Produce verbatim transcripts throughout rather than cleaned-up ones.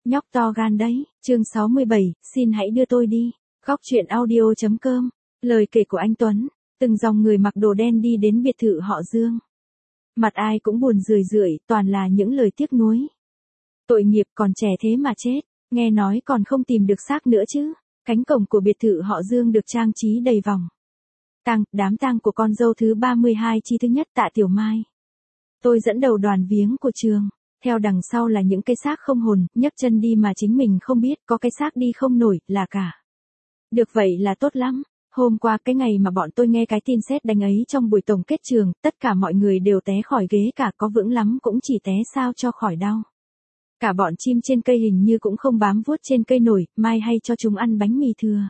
Nhóc to gan đấy, chương sáu mươi bảy, xin hãy đưa tôi đi. Góc truyện audio chấm com. Lời kể của anh Tuấn, từng dòng người mặc đồ đen đi đến biệt thự họ Dương. Mặt ai cũng buồn rười rượi, toàn là những lời tiếc nuối. Tội nghiệp, còn trẻ thế mà chết, nghe nói còn không tìm được xác nữa chứ. Cánh cổng của biệt thự họ Dương được trang trí đầy vòng tang, đám tang của con dâu thứ ba mươi hai chi thứ nhất Tạ Tiểu Mai. Tôi dẫn đầu đoàn viếng của trường. Theo đằng sau là những cái xác không hồn, nhấc chân đi mà chính mình không biết, có cái xác đi không nổi, là cả. Được vậy là tốt lắm. Hôm qua cái ngày mà bọn tôi nghe cái tin sét đánh ấy trong buổi tổng kết trường, tất cả mọi người đều té khỏi ghế cả, có vững lắm cũng chỉ té sao cho khỏi đau. Cả bọn chim trên cây hình như cũng không bám vuốt trên cây nổi, mai hay cho chúng ăn bánh mì thừa.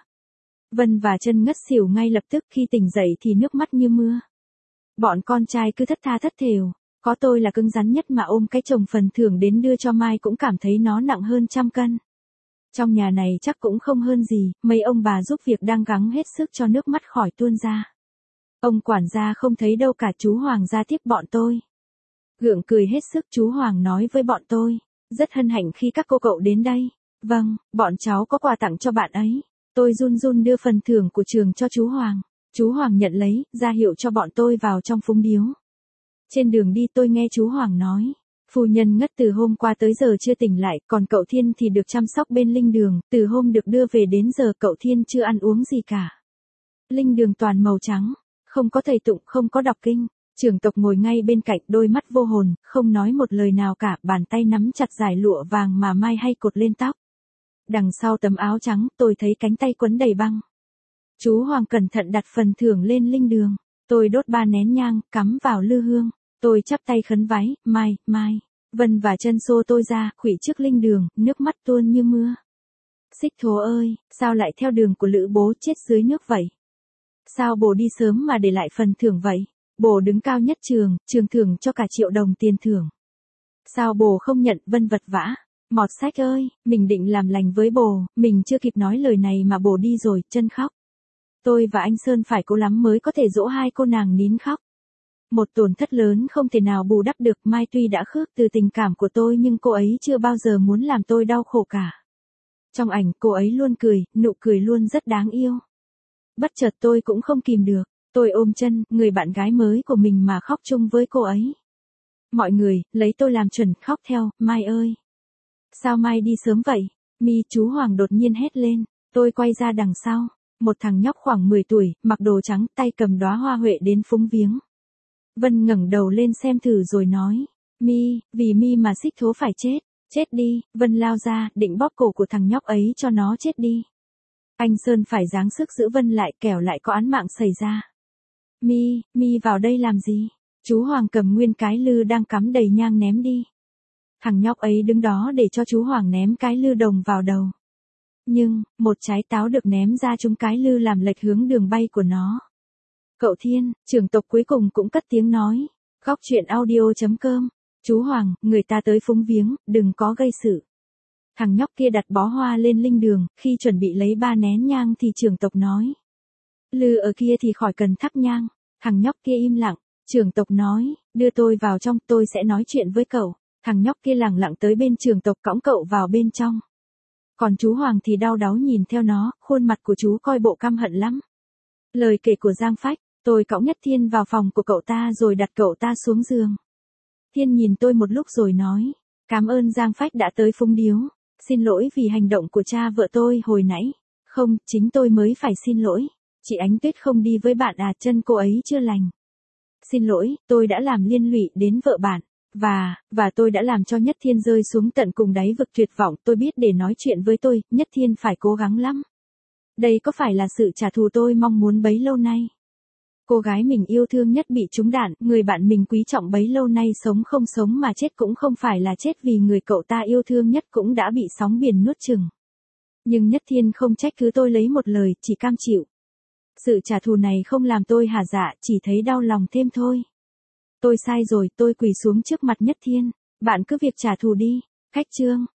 Vân và Chân ngất xỉu ngay lập tức, khi tỉnh dậy thì nước mắt như mưa. Bọn con trai cứ thất tha thất thểu. Có tôi là cứng rắn nhất mà ôm cái chồng phần thưởng đến đưa cho Mai cũng cảm thấy nó nặng hơn trăm cân. Trong nhà này chắc cũng không hơn gì, mấy ông bà giúp việc đang gắng hết sức cho nước mắt khỏi tuôn ra. Ông quản gia không thấy đâu cả, chú Hoàng ra tiếp bọn tôi. Gượng cười hết sức, chú Hoàng nói với bọn tôi, rất hân hạnh khi các cô cậu đến đây. Vâng, bọn cháu có quà tặng cho bạn ấy. Tôi run run đưa phần thưởng của trường cho chú Hoàng. Chú Hoàng nhận lấy, ra hiệu cho bọn tôi vào trong phúng điếu. Trên đường đi tôi nghe chú Hoàng nói, phu nhân ngất từ hôm qua tới giờ chưa tỉnh lại, còn cậu Thiên thì được chăm sóc bên Linh Đường, từ hôm được đưa về đến giờ cậu Thiên chưa ăn uống gì cả. Linh Đường toàn màu trắng, không có thầy tụng, không có đọc kinh. Trưởng tộc ngồi ngay bên cạnh, đôi mắt vô hồn, không nói một lời nào cả, bàn tay nắm chặt dải lụa vàng mà Mai hay cột lên tóc. Đằng sau tấm áo trắng, tôi thấy cánh tay quấn đầy băng. Chú Hoàng cẩn thận đặt phần thưởng lên Linh Đường. Tôi đốt ba nén nhang, cắm vào lư hương. Tôi chắp tay khấn vái, Mai, Mai. Vân và Chân xô tôi ra, khuỵu trước Linh Đường, nước mắt tuôn như mưa. Xích Thố ơi, sao lại theo đường của Lữ bố chết dưới nước vậy? Sao bố đi sớm mà để lại phần thưởng vậy? Bố đứng cao nhất trường, trường thưởng cho cả triệu đồng tiền thưởng. Sao bố không nhận? Vân vật vã. Mọt Sách ơi, mình định làm lành với bố, mình chưa kịp nói lời này mà bố đi rồi. Chân khóc. Tôi và anh Sơn phải cố lắm mới có thể dỗ hai cô nàng nín khóc. Một tổn thất lớn không thể nào bù đắp được. Mai tuy đã khước từ tình cảm của tôi nhưng cô ấy chưa bao giờ muốn làm tôi đau khổ cả. Trong ảnh cô ấy luôn cười, nụ cười luôn rất đáng yêu. Bất chợt tôi cũng không kìm được. Tôi ôm Chân, người bạn gái mới của mình mà khóc chung với cô ấy. Mọi người, lấy tôi làm chuẩn, khóc theo, Mai ơi. Sao Mai đi sớm vậy? Mi, chú Hoàng đột nhiên hét lên. Tôi quay ra đằng sau. Một thằng nhóc khoảng mười tuổi, mặc đồ trắng, tay cầm đóa hoa huệ đến phúng viếng. Vân ngẩng đầu lên xem thử rồi nói, Mi, vì Mi mà Xích Thố phải chết. Chết đi. Vân lao ra, định bóp cổ của thằng nhóc ấy cho nó chết đi. Anh Sơn phải giáng sức giữ Vân lại, kẻo lại có án mạng xảy ra. Mi, Mi vào đây làm gì? Chú Hoàng cầm nguyên cái lư đang cắm đầy nhang ném đi. Thằng nhóc ấy đứng đó để cho chú Hoàng ném cái lư đồng vào đầu. Nhưng, một trái táo được ném ra trúng cái lư làm lệch hướng đường bay của nó. Cậu Thiên, trưởng tộc cuối cùng cũng cất tiếng nói. Góc truyện audio chấm com. Chú Hoàng, người ta tới phúng viếng, đừng có gây sự. Thằng nhóc kia đặt bó hoa lên Linh Đường, khi chuẩn bị lấy ba nén nhang thì trưởng tộc nói. Lư ở kia thì khỏi cần thắp nhang. Thằng nhóc kia im lặng, trưởng tộc nói, đưa tôi vào trong, tôi sẽ nói chuyện với cậu. Thằng nhóc kia lẳng lặng tới bên trưởng tộc cõng cậu vào bên trong. Còn chú Hoàng thì đau đáu nhìn theo nó, khuôn mặt của chú coi bộ căm hận lắm. Lời kể của Giang Phách, tôi cõng Nhất Thiên vào phòng của cậu ta rồi đặt cậu ta xuống giường. Thiên nhìn tôi một lúc rồi nói, cảm ơn Giang Phách đã tới phúng điếu. Xin lỗi vì hành động của cha vợ tôi hồi nãy. Không, chính tôi mới phải xin lỗi. Chị Ánh Tuyết không đi với bạn à, chân cô ấy chưa lành. Xin lỗi, tôi đã làm liên lụy đến vợ bạn. Và, và tôi đã làm cho Nhất Thiên rơi xuống tận cùng đáy vực tuyệt vọng. Tôi biết để nói chuyện với tôi, Nhất Thiên phải cố gắng lắm. Đây có phải là sự trả thù tôi mong muốn bấy lâu nay? Cô gái mình yêu thương nhất bị trúng đạn, người bạn mình quý trọng bấy lâu nay sống không sống mà chết cũng không phải là chết vì người cậu ta yêu thương nhất cũng đã bị sóng biển nuốt chửng. Nhưng Nhất Thiên không trách cứ tôi lấy một lời, chỉ cam chịu. Sự trả thù này không làm tôi hả dạ, chỉ thấy đau lòng thêm thôi. Tôi sai rồi, tôi quỳ xuống trước mặt Nhất Thiên. Bạn cứ việc trả thù đi. Khách trương.